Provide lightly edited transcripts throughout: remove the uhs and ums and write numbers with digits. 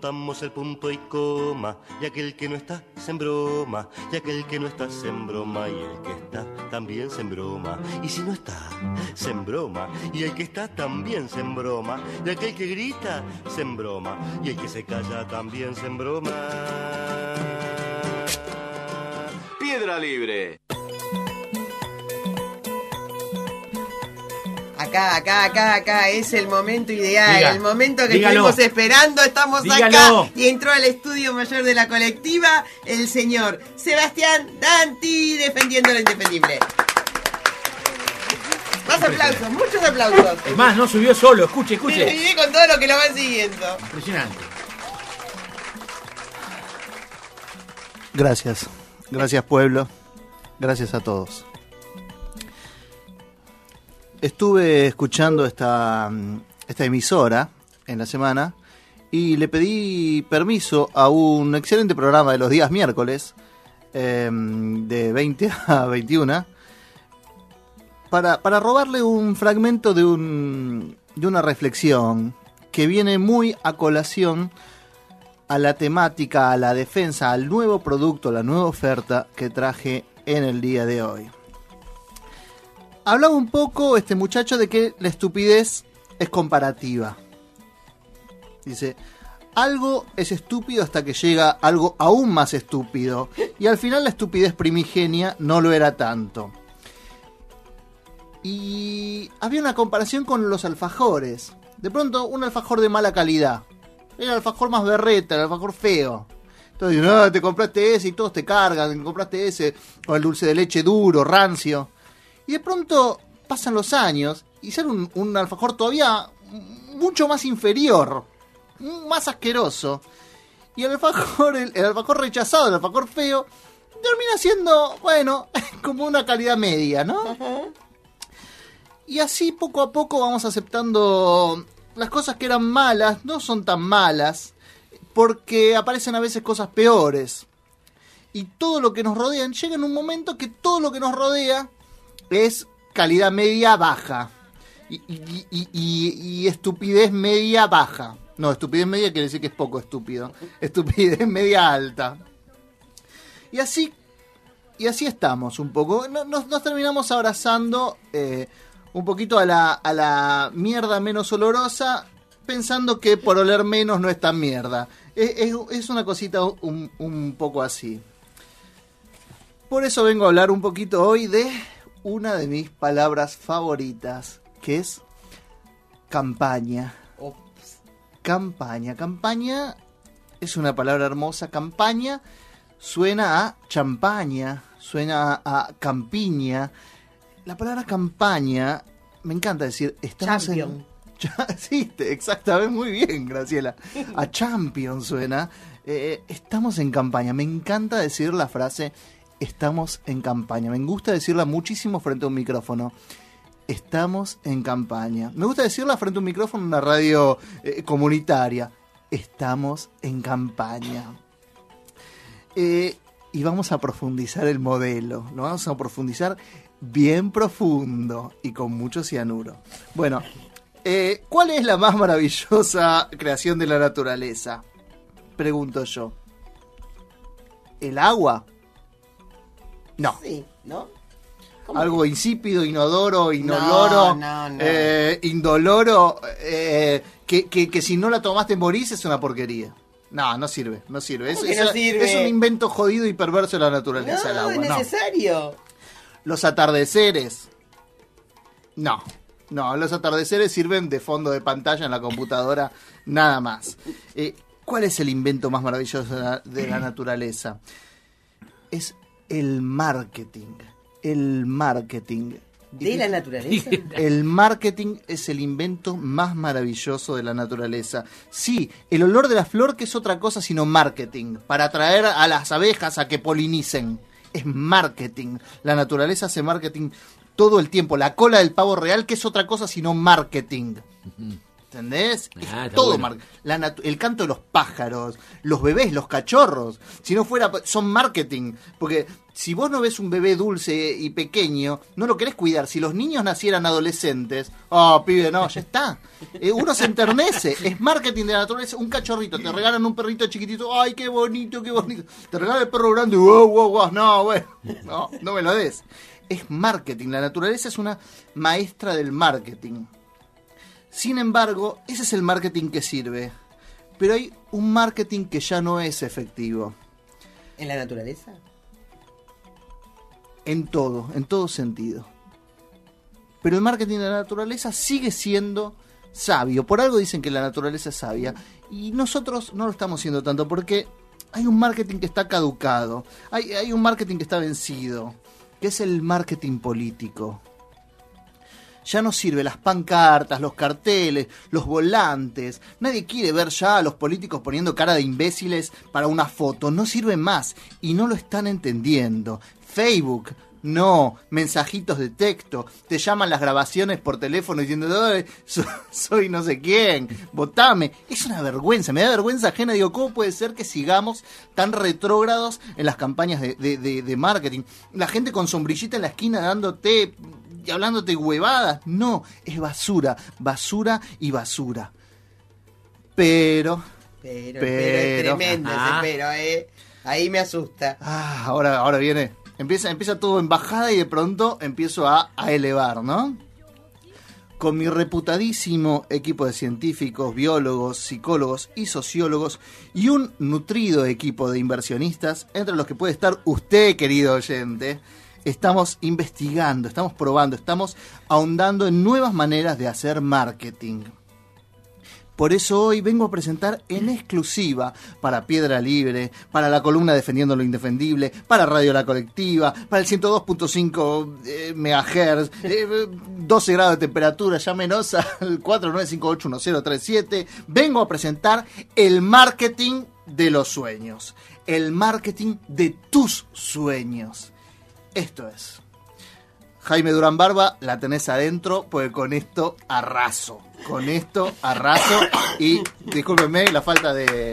notamos el punto y coma, y aquel que no está se embroma, y aquel que no está se embroma, y el que está también se embroma, y si no está, se embroma, y el que está también se embroma, y aquel que grita se embroma, y el que se calla también se embroma. Piedra Libre. Acá, es el momento ideal, el momento que dígalo. estuvimos esperando, estamos Dígalo. acá y entró al estudio mayor de la colectiva el señor Sebastián Danti defendiendo lo indefendible. Más aplausos, muchos aplausos. Es más, no subió solo, escuche. Y con todo lo que lo van siguiendo. Impresionante. Gracias pueblo, gracias a todos. Estuve escuchando esta emisora en la semana y le pedí permiso a un excelente programa de los días miércoles de 20 a 21 para robarle un fragmento de una reflexión que viene muy a colación a la temática, a la defensa, al nuevo producto, la nueva oferta que traje en el día de hoy. Hablaba un poco este muchacho de que la estupidez es comparativa. Dice, algo es estúpido hasta que llega algo aún más estúpido. Y al final la estupidez primigenia no lo era tanto. Y había una comparación con los alfajores. De pronto, un alfajor de mala calidad. Era el alfajor más berreta, el alfajor feo. Entonces, no, te compraste ese y todos te cargan. Te compraste ese con el dulce de leche duro, rancio. Y de pronto pasan los años y sale un alfajor todavía mucho más inferior, más asqueroso. Y el alfajor rechazado, el alfajor feo, termina siendo, bueno, como una calidad media, ¿no? Uh-huh. Y así poco a poco vamos aceptando las cosas que eran malas, no son tan malas, porque aparecen a veces cosas peores. Y todo lo que nos rodea, llega en un momento que todo lo que nos rodea es calidad media baja y estupidez media baja. No, estupidez media quiere decir que es poco estúpido. Estupidez media alta. Y así estamos un poco. Nos terminamos abrazando un poquito a la mierda menos olorosa, pensando que por oler menos no es tan mierda. Es una cosita un poco así. Por eso vengo a hablar un poquito hoy de una de mis palabras favoritas, que es campaña. Ops. Campaña es una palabra hermosa. Campaña suena a champaña, suena a campiña. La palabra campaña, me encanta decir, estamos Champion. Sí, exactamente, muy bien, Graciela. A champion suena. Estamos en campaña. Me encanta decir la frase estamos en campaña. Me gusta decirla muchísimo frente a un micrófono. Estamos en campaña. Me gusta decirla frente a un micrófono en una radio comunitaria. Estamos en campaña. Y vamos a profundizar el modelo. Lo vamos a profundizar bien profundo y con mucho cianuro. Bueno, ¿cuál es la más maravillosa creación de la naturaleza? Pregunto yo. ¿El agua? No. Sí, ¿no? Algo insípido, inodoro, inoloro, No. indoloro, que si no la tomaste morís, es una porquería. No sirve. ¿Cómo que no sirve? Es un invento jodido y perverso de la naturaleza, el agua. Es necesario. Los atardeceres. No, los atardeceres sirven de fondo de pantalla en la computadora, nada más. ¿Cuál es el invento más maravilloso de la naturaleza? Es el marketing. El marketing. ¿De la naturaleza? El marketing es el invento más maravilloso de la naturaleza. Sí, el olor de la flor, que es otra cosa sino marketing, para atraer a las abejas a que polinicen. Es marketing. La naturaleza hace marketing todo el tiempo. La cola del pavo real, que es otra cosa sino marketing. ¿Entendés? Está Es todo bueno. el canto de los pájaros, los bebés, los cachorros. Si no fuera, son marketing. Porque si vos no ves un bebé dulce y pequeño, no lo querés cuidar. Si los niños nacieran adolescentes, pibe, no, ya está. Uno se enternece. Es marketing de la naturaleza. Un cachorrito, te regalan un perrito chiquitito. Ay, qué bonito, qué bonito. Te regalan el perro grande. Wow, wow, wow. No, bueno, no me lo des. Es marketing. La naturaleza es una maestra del marketing. Sin embargo, ese es el marketing que sirve. Pero hay un marketing que ya no es efectivo. ¿En la naturaleza? En todo sentido. Pero el marketing de la naturaleza sigue siendo sabio. Por algo dicen que la naturaleza es sabia. Y nosotros no lo estamos haciendo tanto porque hay un marketing que está caducado. Hay un marketing que está vencido. Que es el marketing político. Ya no sirve las pancartas, los carteles, los volantes. Nadie quiere ver ya a los políticos poniendo cara de imbéciles para una foto. No sirve más y no lo están entendiendo. Facebook, no. Mensajitos de texto. Te llaman las grabaciones por teléfono diciendo soy no sé quién, votame. Es una vergüenza, me da vergüenza ajena. Digo, ¿cómo puede ser que sigamos tan retrógrados en las campañas de marketing? La gente con sombrillita en la esquina dándote y hablándote huevadas. No, es basura, basura y basura. Pero es tremendo ese ahí me asusta. Ahora viene. Empieza todo en bajada y de pronto empiezo a elevar, ¿no? Con mi reputadísimo equipo de científicos, biólogos, psicólogos y sociólogos y un nutrido equipo de inversionistas, entre los que puede estar usted, querido oyente, estamos investigando, estamos probando, estamos ahondando en nuevas maneras de hacer marketing. Por eso hoy vengo a presentar en exclusiva para Piedra Libre, para la columna Defendiendo lo Indefendible, para Radio La Colectiva, para el 102.5 MHz, 12 grados de temperatura, llámenos al 49581037. Vengo a presentar el marketing de los sueños, el marketing de tus sueños. Esto es. Jaime Durán Barba, la tenés adentro, porque con esto arraso. Y discúlpenme la falta de...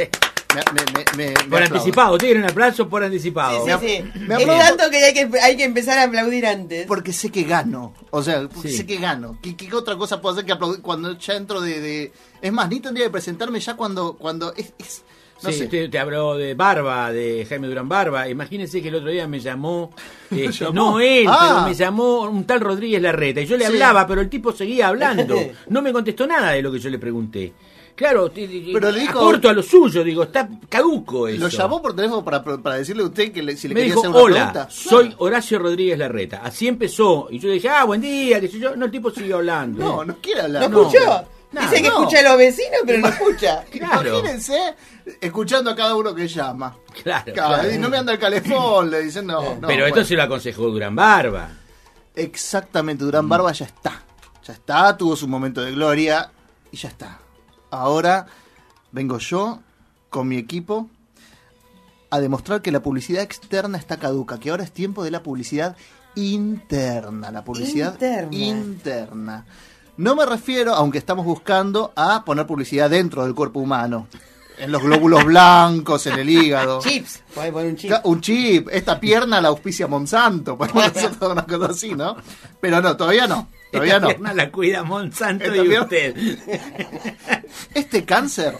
Por anticipado, tiene un aplauso por anticipado. Sí. Es tanto que hay que empezar a aplaudir antes. Porque sé que gano. O sea, sé que gano. ¿Qué otra cosa puedo hacer que aplaudir cuando ya entro de... Es más, ni tendría que presentarme ya cuando es no sé. Te habló de Barba, de Jaime Durán Barba. Imagínense que el otro día me llamó, no él, pero me llamó un tal Rodríguez Larreta. Y yo le hablaba, pero el tipo seguía hablando. No me contestó nada de lo que yo le pregunté. Claro, pero le dijo, aporto a lo suyo, digo, está caduco eso. ¿Lo llamó por teléfono para decirle a usted que si le me quería dijo, hacer una pregunta? Hola, soy Horacio Rodríguez Larreta. Así empezó. Y yo le dije, buen día, qué sé yo. No, el tipo siguió hablando. No quiere hablar. ¿No escuchó? Dice que escucha a los vecinos, pero no escucha. Claro. Imagínense escuchando a cada uno que llama. Claro. Y no me anda el calefón, le dicen no. Pero esto se lo aconsejó Durán Barba. Exactamente, Durán Barba ya está, tuvo su momento de gloria y ya está. Ahora vengo yo con mi equipo a demostrar que la publicidad externa está caduca, que ahora es tiempo de la publicidad interna, la publicidad interna. No me refiero, aunque estamos buscando, a poner publicidad dentro del cuerpo humano. En los glóbulos blancos, en el hígado. Chips, podés poner un chip. Un chip, esta pierna la auspicia Monsanto, podemos hacer toda una cosa así, ¿no? Pero no, todavía no. Esta pierna la cuida Monsanto y usted. Este cáncer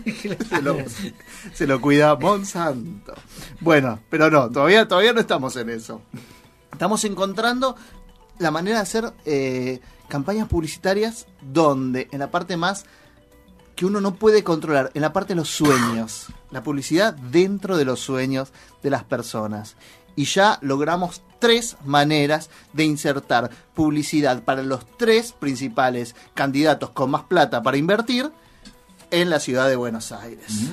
se lo cuida Monsanto. Bueno, pero no, todavía no estamos en eso. Estamos encontrando la manera de hacer campañas publicitarias donde, en la parte más que uno no puede controlar, en la parte de los sueños, la publicidad dentro de los sueños de las personas. Y ya logramos 3 maneras de insertar publicidad para los 3 principales candidatos con más plata para invertir en la ciudad de Buenos Aires.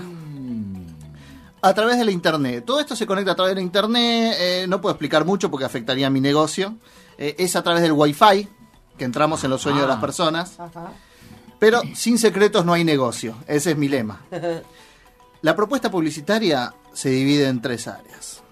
A través de la internet. Todo esto se conecta a través de la internet. No puedo explicar mucho porque afectaría a mi negocio. Es a través del Wi-Fi que entramos en los sueños de las personas. Pero sin secretos no hay negocio. Ese es mi lema. La propuesta publicitaria se divide en 3 áreas.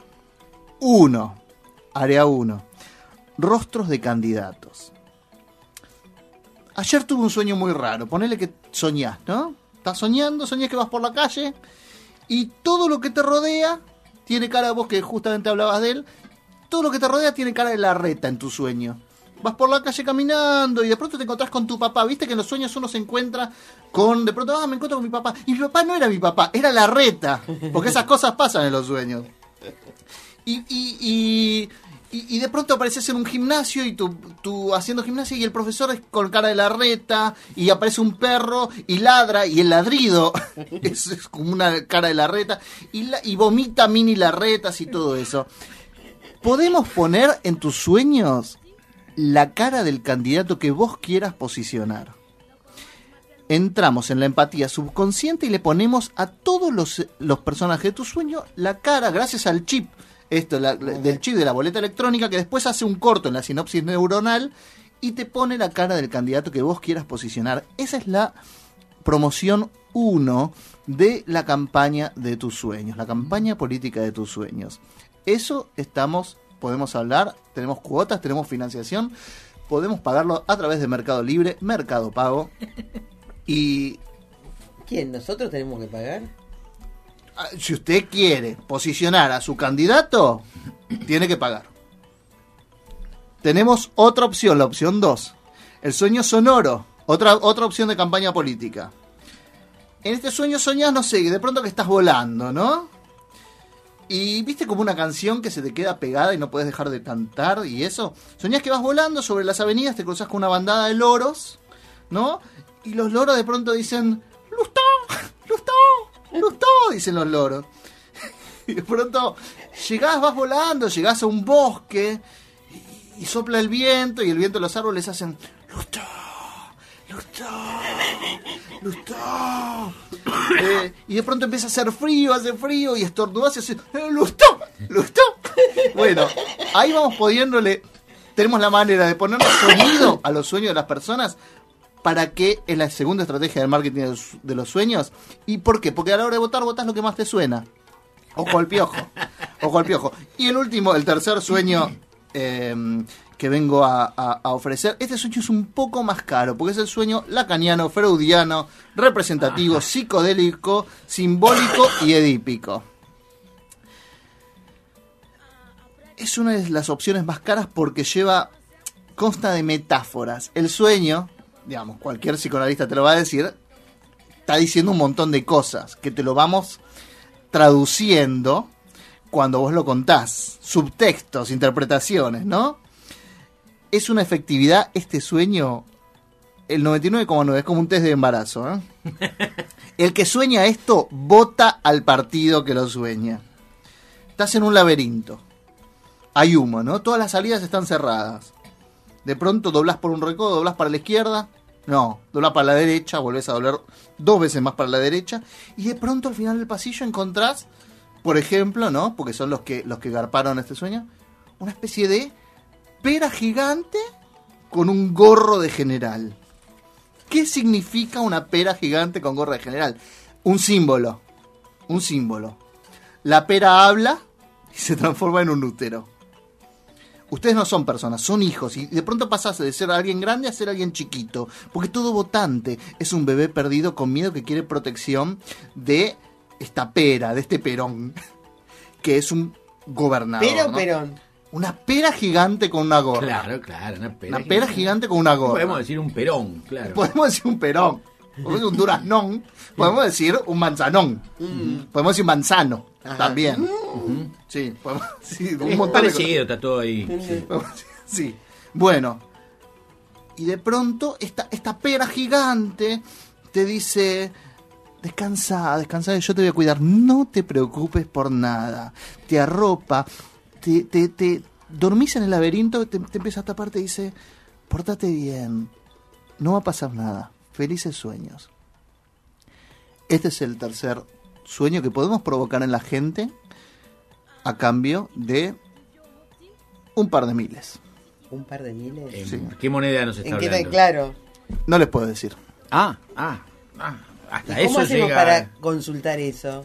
Área 1. Rostros de candidatos. ayer tuve un sueño muy raro. Ponele que soñás, ¿no? Estás soñás que vas por la calle y todo lo que te rodea tiene cara, vos que justamente hablabas de él, todo lo que te rodea tiene cara de Larreta en tu sueño. Vas por la calle caminando y de pronto te encontrás con tu papá. Viste que en los sueños uno se encuentra con... De pronto, me encuentro con mi papá. Y mi papá no era mi papá, era Larreta. Porque esas cosas pasan en los sueños. Y de pronto apareces en un gimnasio y tú haciendo gimnasia y el profesor es con cara de Larreta y aparece un perro y ladra y el ladrido es como una cara de Larreta y vomita mini Larretas y todo eso. ¿Podemos poner en tus sueños la cara del candidato que vos quieras posicionar? Entramos en la empatía subconsciente y le ponemos a todos los personajes de tu sueño la cara, gracias al chip, del chip de la boleta electrónica, que después hace un corto en la sinapsis neuronal y te pone la cara del candidato que vos quieras posicionar. Esa es la promoción 1 de la campaña de tus sueños, la campaña política de tus sueños. Eso podemos hablar, tenemos cuotas, tenemos financiación, podemos pagarlo a través de Mercado Libre, Mercado Pago. Y ¿quién? ¿Nosotros tenemos que pagar? Si usted quiere posicionar a su candidato, tiene que pagar. Tenemos otra opción, la opción 2. El sueño sonoro, otra opción de campaña política. En este sueño soñás, no sé, de pronto que estás volando, ¿no? Y viste como una canción que se te queda pegada y no puedes dejar de cantar y eso. Soñás que vas volando sobre las avenidas, te cruzas con una bandada de loros, ¿no? Y los loros de pronto dicen, ¡Lustó! ¡Lustó! ¡Lustó! Dicen los loros. Y de pronto vas volando, llegás a un bosque y sopla el viento y el viento de los árboles hacen, ¡Lustó! ¡Lustó! ¡Lustó! Y de pronto empieza a hacer frío, hace frío y estornudás y hace ¡Lustó! ¡Lustó! Bueno, ahí vamos poniéndole, tenemos la manera de ponerle sonido a los sueños de las personas para que es la segunda estrategia del marketing de los sueños. ¿Y por qué? Porque a la hora de votar, votás lo que más te suena. Ojo al piojo. Ojo al piojo. Y el tercer sueño que vengo a ofrecer. Este sueño es un poco más caro, porque es el sueño lacaniano, freudiano, representativo, psicodélico, simbólico y edípico. Es una de las opciones más caras porque consta de metáforas. El sueño, digamos, cualquier psicoanalista te lo va a decir, está diciendo un montón de cosas que te lo vamos traduciendo cuando vos lo contás. Subtextos, interpretaciones, ¿no? Es una efectividad, este sueño, el 99,9, es como un test de embarazo, ¿eh? El que sueña esto, vota al partido que lo sueña. Estás en un laberinto. Hay humo, ¿no? Todas las salidas están cerradas. De pronto doblás por un recodo, doblás para la izquierda. No, doblás para la derecha, volvés a doblar 2 veces más para la derecha. Y de pronto al final del pasillo encontrás, por ejemplo, ¿no? Porque son los que garparon este sueño, una especie de pera gigante con un gorro de general. ¿Qué significa una pera gigante con gorro de general? Un símbolo. Un símbolo. La pera habla y se transforma en un útero. Ustedes no son personas, son hijos. Y de pronto pasás de ser alguien grande a ser alguien chiquito. Porque todo votante es un bebé perdido con miedo que quiere protección de esta pera, de este perón. Que es un gobernador. ¿Pera o ¿no? perón? Una pera gigante con una gorra. Claro, una pera gigante con una gorra. Podemos decir un perón, claro. Podemos decir un perón. Podemos decir un duraznón. Podemos decir un manzanón. Podemos decir manzano. Ajá. También. Sí, podemos decir un montón parecido, está todo ahí. Sí. Bueno. Y de pronto esta pera gigante te dice: descansa, yo te voy a cuidar. No te preocupes por nada. Te arropa. Te dormís en el laberinto, te empieza a tapar, te dice: pórtate bien, no va a pasar nada, felices sueños. Este es el tercer sueño que podemos provocar en la gente a cambio de un par de miles. ¿Un par de miles? Sí. ¿Qué moneda nos está hablando? ¿En qué claro? No les puedo decir. Hasta ¿Y cómo eso hacemos llega para consultar eso?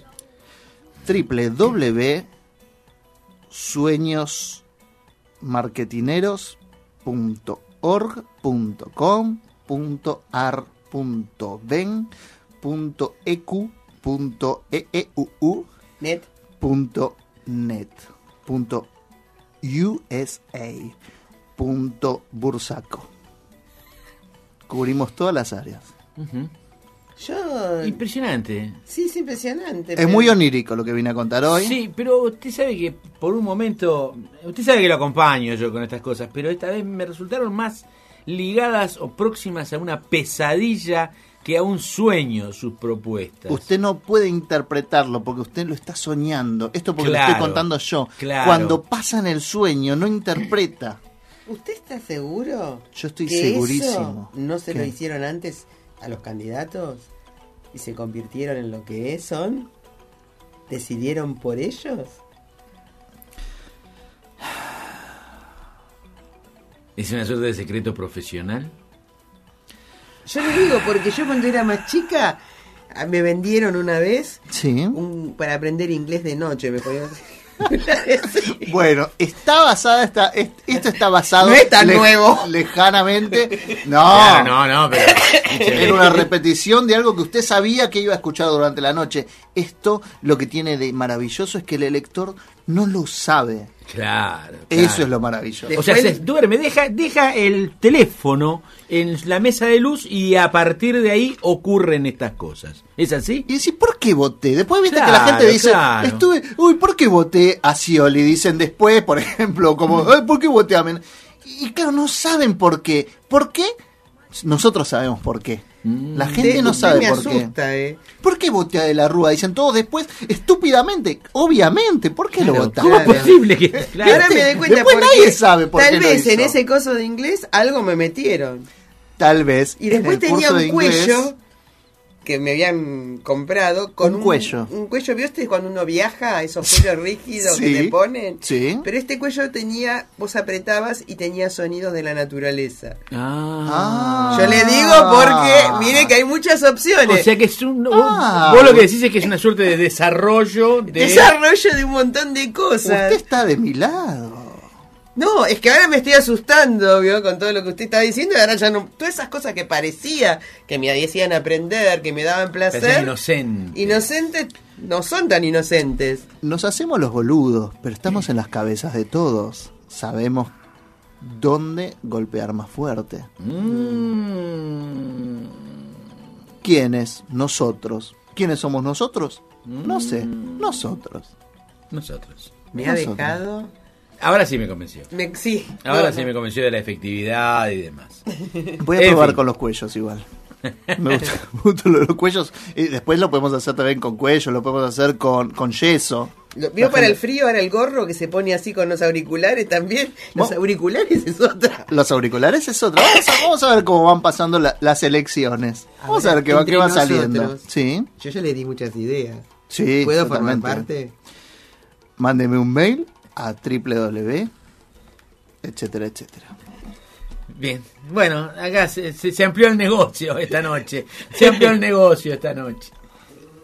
www.sueñosmarketineros.org.com Net. .bursaco. Cubrimos todas las áreas. Yo... Impresionante. Sí, es impresionante. Es muy onírico lo que vine a contar hoy. Sí, pero usted sabe que por un momento, usted sabe que lo acompaño yo con estas cosas, pero esta vez me resultaron más ligadas o próximas a una pesadilla que a un sueño sus propuestas. Usted no puede interpretarlo porque usted lo está soñando. Esto porque Claro, lo estoy contando yo. claro. Cuando pasa en el sueño, no interpreta. ¿Usted está seguro? Yo estoy que segurísimo. Eso no se lo ¿Qué? hicieron antes a los candidatos y se convirtieron en lo que son. ¿Decidieron por ellos? ¿Es una suerte de secreto profesional? Yo le digo, porque yo cuando era más chica me vendieron una vez Sí. para aprender inglés de noche. Me ponía... Bueno, está basada esto está basado No es tan nuevo. lejanamente. No. Claro, no, pero... Era una repetición de algo que usted sabía que iba a escuchar durante la noche. Esto lo que tiene de maravilloso es que el elector no lo sabe. Claro. Eso es lo maravilloso. O sea, Después- se duerme, deja el teléfono en la mesa de luz y a partir de ahí ocurren estas cosas. ¿Es así? Y decís, ¿por qué voté? Después viste que la Claro, gente dice, claro. ¿por qué voté a Scioli? Dicen después, por ejemplo, como, ¿por qué voté a Men? Y claro, no saben por qué. ¿Por qué? Nosotros sabemos por qué. La gente no Usted sabe me por asusta, qué. ¿Por qué voté a De la Rúa? Dicen todos después, estúpidamente, obviamente, ¿por qué lo votaron? ¿Cómo es Claro. posible que...? Y ahora Claro. me doy cuenta Después porque nadie sabe por qué tal lo vez en hizo. ese coso de inglés algo me metieron. Tal vez. Y después en el tenía curso un de inglés, cuello que me habían comprado con Un cuello. un cuello, ¿viste cuando uno viaja? Esos cuellos rígidos Sí, que te ponen. sí. Pero este cuello tenía, vos apretabas y tenía sonidos de la naturaleza. Ah. Yo le digo porque, mire que hay muchas opciones. O sea que es un... Ah. vos lo que decís es que es una suerte de desarrollo de... Desarrollo de un montón de cosas. Usted está de mi lado. No, es que ahora me estoy asustando, ¿vio? Con todo lo que usted está diciendo, y ahora ya no... Todas esas cosas que parecía que me hacían aprender, que me daban Parecía placer, inocente. inocentes, no son tan inocentes. Nos hacemos los boludos, pero estamos en las cabezas de todos. Sabemos dónde golpear más fuerte. ¿Quiénes? Nosotros. ¿Quiénes somos nosotros? No sé. Nosotros. Nosotros. Me ha Nosotros. dejado... Ahora sí me convenció. Sí. Ahora No, sí no. me convenció de la efectividad y demás. Voy a En probar fin. con los cuellos igual. Me gusta lo de los cuellos. Y después lo podemos hacer también con cuello, lo podemos hacer con yeso. ¿Vio La para el gente- frío ahora el gorro que se pone así con los auriculares también? Los Mo- auriculares es otra. Los auriculares es otra. Vamos a ver cómo van pasando las elecciones. Vamos a ver qué va entre saliendo. nosotros. Sí, Yo ya le di muchas ideas. sí. ¿Puedo formar totalmente. parte? Mándeme un mail a www, etcétera, etcétera. Bien, bueno, acá se amplió el negocio esta noche. Se amplió el negocio esta noche.